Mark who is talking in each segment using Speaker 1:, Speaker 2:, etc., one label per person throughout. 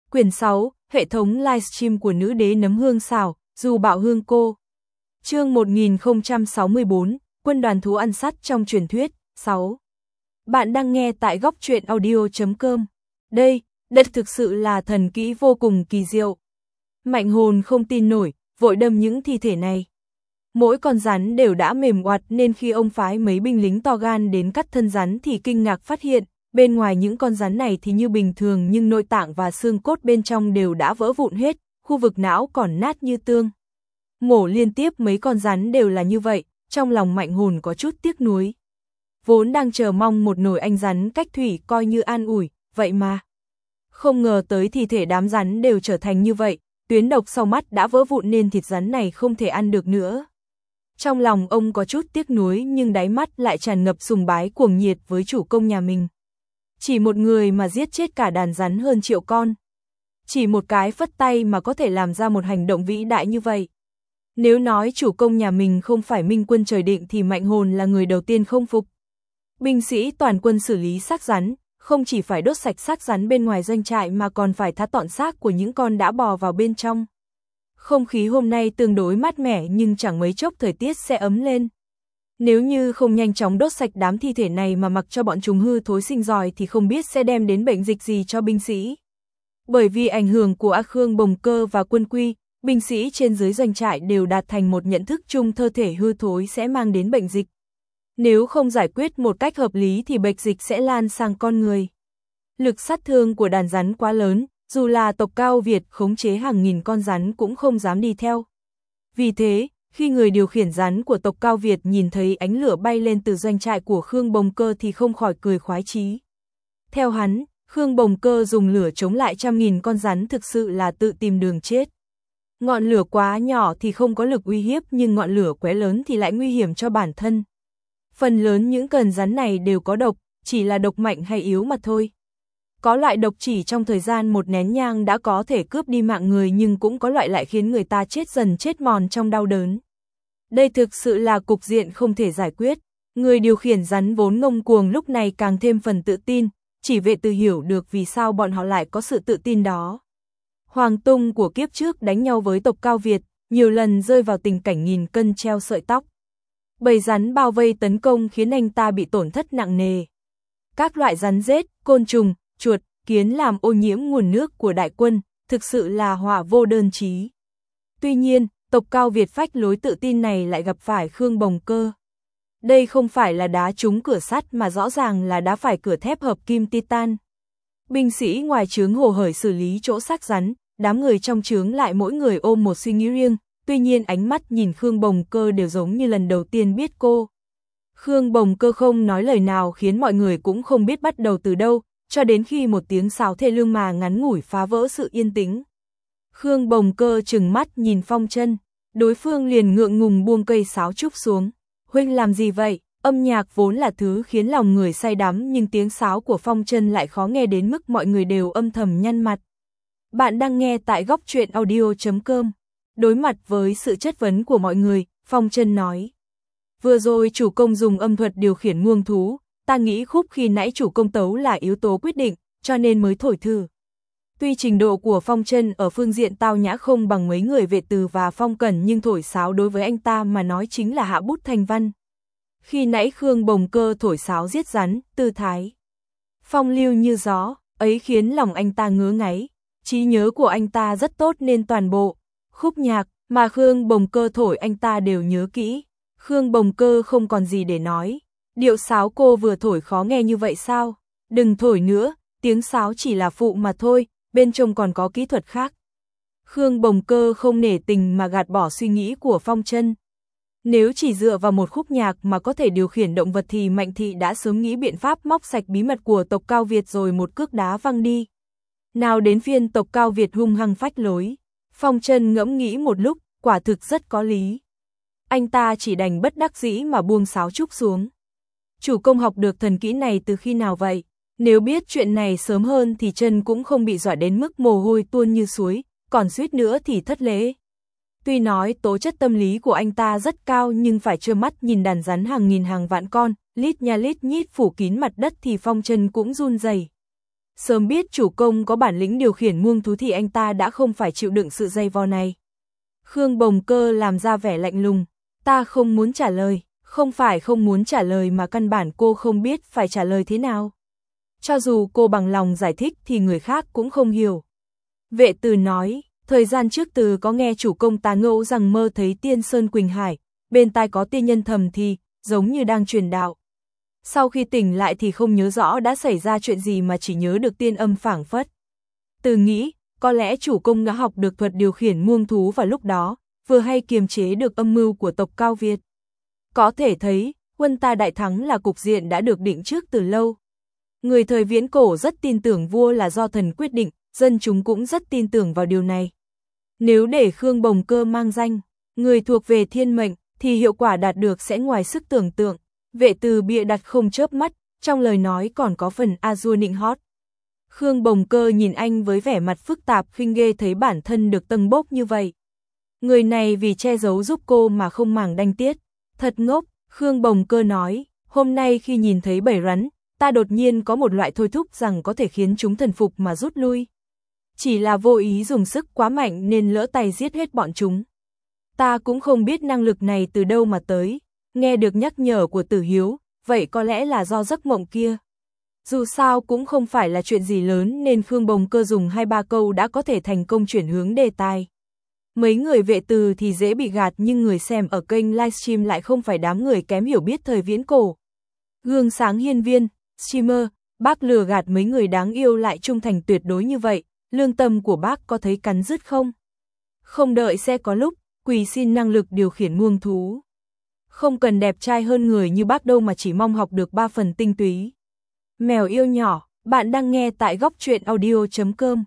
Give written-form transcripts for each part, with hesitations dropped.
Speaker 1: Quyển 6, hệ thống livestream của nữ đế nấm hương xào, dù bạo hương cô. Chương 1064, quân đoàn thú ăn sắt trong truyền thuyết, 6. Bạn đang nghe tại góc truyện audio.com. Đây thực sự là thần kỹ vô cùng kỳ diệu. Mạnh hồn không tin nổi, vội đâm những thi thể này. Mỗi con rắn đều đã mềm oặt nên khi ông phái mấy binh lính to gan đến cắt thân rắn thì kinh ngạc phát hiện, bên ngoài những con rắn này thì như bình thường nhưng nội tạng và xương cốt bên trong đều đã vỡ vụn hết, khu vực não còn nát như tương. Mổ liên tiếp mấy con rắn đều là như vậy, trong lòng Mạnh hồn có chút tiếc nuối. Vốn đang chờ mong một nồi anh rắn cách thủy coi như an ủi, vậy mà. Không ngờ tới thi thể đám rắn đều trở thành như vậy, tuyến độc sau mắt đã vỡ vụn nên thịt rắn này không thể ăn được nữa. Trong lòng ông có chút tiếc nuối nhưng đáy mắt lại tràn ngập sùng bái cuồng nhiệt với chủ công nhà mình. Chỉ một người mà giết chết cả đàn rắn hơn triệu con. Chỉ một cái phất tay mà có thể làm ra một hành động vĩ đại như vậy. Nếu nói chủ công nhà mình không phải minh quân trời định thì Mạnh hồn là người đầu tiên không phục. Binh sĩ toàn quân xử lý xác rắn, không chỉ phải đốt sạch xác rắn bên ngoài doanh trại mà còn phải thá tọn xác của những con đã bò vào bên trong. Không khí hôm nay tương đối mát mẻ nhưng chẳng mấy chốc thời tiết sẽ ấm lên. Nếu như không nhanh chóng đốt sạch đám thi thể này mà mặc cho bọn chúng hư thối sinh giòi thì không biết sẽ đem đến bệnh dịch gì cho binh sĩ. Bởi vì ảnh hưởng của A Khương Bồng Cơ và Quân Quy, binh sĩ trên dưới doanh trại đều đạt thành một nhận thức chung cơ thể hư thối sẽ mang đến bệnh dịch. Nếu không giải quyết một cách hợp lý thì bệnh dịch sẽ lan sang con người. Lực sát thương của đàn rắn quá lớn, dù là tộc Cao Việt khống chế hàng nghìn con rắn cũng không dám đi theo. Vì thế, khi người điều khiển rắn của tộc Cao Việt nhìn thấy ánh lửa bay lên từ doanh trại của Khương Bồng Cơ thì không khỏi cười khoái chí. Theo hắn, Khương Bồng Cơ dùng lửa chống lại trăm nghìn con rắn thực sự là tự tìm đường chết. Ngọn lửa quá nhỏ thì không có lực uy hiếp nhưng ngọn lửa quá lớn thì lại nguy hiểm cho bản thân. Phần lớn những cần rắn này đều có độc, chỉ là độc mạnh hay yếu mà thôi. Có loại độc chỉ trong thời gian một nén nhang đã có thể cướp đi mạng người nhưng cũng có loại lại khiến người ta chết dần chết mòn trong đau đớn. Đây thực sự là cục diện không thể giải quyết. Người điều khiển rắn vốn ngông cuồng lúc này càng thêm phần tự tin, chỉ Vệ Từ hiểu được vì sao bọn họ lại có sự tự tin đó. Hoàng Tung của kiếp trước đánh nhau với tộc Cao Việt, nhiều lần rơi vào tình cảnh nghìn cân treo sợi tóc. Bầy rắn bao vây tấn công khiến anh ta bị tổn thất nặng nề. Các loại rắn rết, côn trùng, chuột, kiến làm ô nhiễm nguồn nước của đại quân, thực sự là họa vô đơn chí. Tuy nhiên, tộc Cao Việt phách lối tự tin này lại gặp phải Khương Bồng Cơ. Đây không phải là đá trúng cửa sắt mà rõ ràng là đá phải cửa thép hợp kim titan. Binh sĩ ngoài trướng hồ hởi xử lý chỗ xác rắn, đám người trong trướng lại mỗi người ôm một suy nghĩ riêng, tuy nhiên ánh mắt nhìn Khương Bồng Cơ đều giống như lần đầu tiên biết cô. Khương Bồng Cơ không nói lời nào khiến mọi người cũng không biết bắt đầu từ đâu, cho đến khi một tiếng sáo thê lương mà ngắn ngủi phá vỡ sự yên tĩnh. Khương Bồng Cơ trừng mắt nhìn Phong Chân, đối phương liền ngượng ngùng buông cây sáo trúc xuống. Huynh làm gì vậy? Âm nhạc vốn là thứ khiến lòng người say đắm nhưng tiếng sáo của Phong Chân lại khó nghe đến mức mọi người đều âm thầm nhăn mặt. Bạn đang nghe tại góc truyện audio.com. Đối mặt với sự chất vấn của mọi người, Phong Chân nói. Vừa rồi chủ công dùng âm thuật điều khiển nguông thú, ta nghĩ khúc khi nãy chủ công tấu là yếu tố quyết định, cho nên mới thổi thử. Tuy trình độ của Phong Chân ở phương diện tao nhã không bằng mấy người Vệ Từ và Phong Cẩn nhưng thổi sáo đối với anh ta mà nói chính là hạ bút thành văn. Khi nãy Khương Bồng Cơ thổi sáo giết rắn, tư thái phong lưu như gió, ấy khiến lòng anh ta ngứa ngáy. Trí nhớ của anh ta rất tốt nên toàn bộ khúc nhạc mà Khương Bồng Cơ thổi anh ta đều nhớ kỹ. Khương Bồng Cơ không còn gì để nói. Điệu sáo cô vừa thổi khó nghe như vậy sao? Đừng thổi nữa, tiếng sáo chỉ là phụ mà thôi, bên trong còn có kỹ thuật khác. Khương Bồng Cơ không nể tình mà gạt bỏ suy nghĩ của Phong Chân. Nếu chỉ dựa vào một khúc nhạc mà có thể điều khiển động vật thì Mạnh Thị đã sớm nghĩ biện pháp móc sạch bí mật của tộc Cao Việt rồi một cước đá văng đi. Nào đến phiên tộc Cao Việt hung hăng phách lối. Phong Chân ngẫm nghĩ một lúc, quả thực rất có lý. Anh ta chỉ đành bất đắc dĩ mà buông sáo trúc xuống. Chủ công học được thần kỹ này từ khi nào vậy? Nếu biết chuyện này sớm hơn thì chân cũng không bị dọa đến mức mồ hôi tuôn như suối, còn suýt nữa thì thất lễ. Tuy nói tố chất tâm lý của anh ta rất cao nhưng phải trơ mắt nhìn đàn rắn hàng nghìn hàng vạn con, lít nha lít nhít phủ kín mặt đất thì Phong Chân cũng run rẩy. Sớm biết chủ công có bản lĩnh điều khiển muông thú thì anh ta đã không phải chịu đựng sự dây vò này. Khương Bồng Cơ làm ra vẻ lạnh lùng, ta không muốn trả lời, không phải không muốn trả lời mà căn bản cô không biết phải trả lời thế nào. Cho dù cô bằng lòng giải thích thì người khác cũng không hiểu. Vệ Từ nói, thời gian trước Từ có nghe chủ công tán ngẫu rằng mơ thấy Tiên Sơn Quỳnh Hải, bên tai có tiên nhân thầm thì, giống như đang truyền đạo. Sau khi tỉnh lại thì không nhớ rõ đã xảy ra chuyện gì mà chỉ nhớ được tiên âm phảng phất. Từ nghĩ, có lẽ chủ công đã học được thuật điều khiển muông thú vào lúc đó, vừa hay kiềm chế được âm mưu của tộc Cao Việt. Có thể thấy, quân ta đại thắng là cục diện đã được định trước từ lâu. Người thời viễn cổ rất tin tưởng vua là do thần quyết định, dân chúng cũng rất tin tưởng vào điều này. Nếu để Khương Bồng Cơ mang danh, người thuộc về thiên mệnh, thì hiệu quả đạt được sẽ ngoài sức tưởng tượng. Vệ Từ bịa đặt không chớp mắt, trong lời nói còn có phần a-dua nịnh hót. Khương Bồng Cơ nhìn anh với vẻ mặt phức tạp khinh ghê thấy bản thân được tâng bốc như vậy. Người này vì che giấu giúp cô mà không màng đanh tiết. Thật ngốc, Khương Bồng Cơ nói, hôm nay khi nhìn thấy bầy rắn, ta đột nhiên có một loại thôi thúc rằng có thể khiến chúng thần phục mà rút lui. Chỉ là vô ý dùng sức quá mạnh nên lỡ tay giết hết bọn chúng. Ta cũng không biết năng lực này từ đâu mà tới, nghe được nhắc nhở của Tử Hiếu, vậy có lẽ là do giấc mộng kia. Dù sao cũng không phải là chuyện gì lớn nên Khương Bồng Cơ dùng 2-3 câu đã có thể thành công chuyển hướng đề tài. Mấy người Vệ Từ thì dễ bị gạt nhưng người xem ở kênh livestream lại không phải đám người kém hiểu biết thời viễn cổ. Gương sáng hiên viên, streamer, bác lừa gạt mấy người đáng yêu lại trung thành tuyệt đối như vậy, lương tâm của bác có thấy cắn rứt không? Không đợi sẽ có lúc, quỳ xin năng lực điều khiển muông thú. Không cần đẹp trai hơn người như bác đâu mà chỉ mong học được 3 phần tinh túy. Mèo yêu nhỏ, bạn đang nghe tại góc truyện audio.com.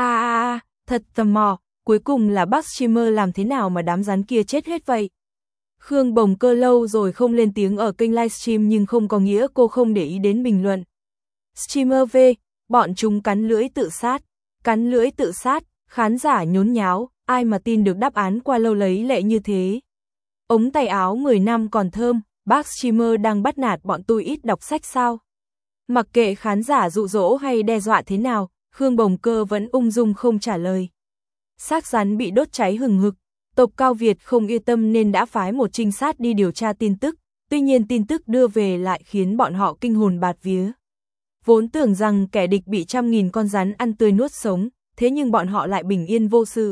Speaker 1: Thật tò mò, cuối cùng là bác streamer làm thế nào mà đám rắn kia chết hết vậy? Khương Bồng Cơ lâu rồi không lên tiếng ở kênh livestream nhưng không có nghĩa cô không để ý đến bình luận. Streamer V, bọn chúng cắn lưỡi tự sát. Cắn lưỡi tự sát, khán giả nhốn nháo, ai mà tin được đáp án qua lâu lấy lệ như thế. Ống tay áo 10 năm còn thơm, bác streamer đang bắt nạt bọn tôi ít đọc sách sao? Mặc kệ khán giả dụ dỗ hay đe dọa thế nào, Khương Bồng Cơ vẫn ung dung không trả lời. Xác rắn bị đốt cháy hừng hực, tộc Cao Việt không yên tâm nên đã phái một trinh sát đi điều tra tin tức, tuy nhiên tin tức đưa về lại khiến bọn họ kinh hồn bạt vía. Vốn tưởng rằng kẻ địch bị trăm nghìn con rắn ăn tươi nuốt sống, thế nhưng bọn họ lại bình yên vô sự.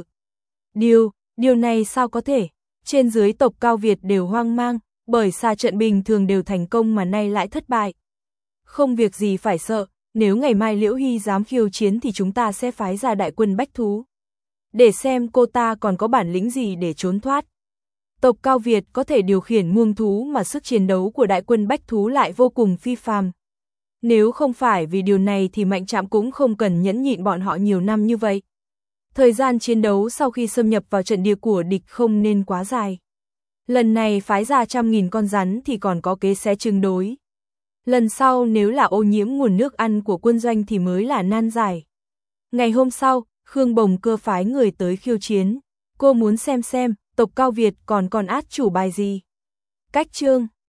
Speaker 1: Điều này sao có thể? Trên dưới tộc Cao Việt đều hoang mang, bởi xa trận bình thường đều thành công mà nay lại thất bại. Không việc gì phải sợ, nếu ngày mai Liễu Hy dám khiêu chiến thì chúng ta sẽ phái ra đại quân bách thú. Để xem cô ta còn có bản lĩnh gì để trốn thoát. Tộc Cao Việt có thể điều khiển muông thú mà sức chiến đấu của đại quân bách thú lại vô cùng phi phàm. Nếu không phải vì điều này thì Mạnh Trạm cũng không cần nhẫn nhịn bọn họ nhiều năm như vậy. Thời gian chiến đấu sau khi xâm nhập vào trận địa của địch không nên quá dài. Lần này phái ra trăm nghìn con rắn thì còn có kế xé trứng đối. Lần sau nếu là ô nhiễm nguồn nước ăn của quân doanh thì mới là nan giải. Ngày hôm sau, Khương Bồng Cơ phái người tới khiêu chiến. Cô muốn xem tộc Cao Việt còn át chủ bài gì. Cách chương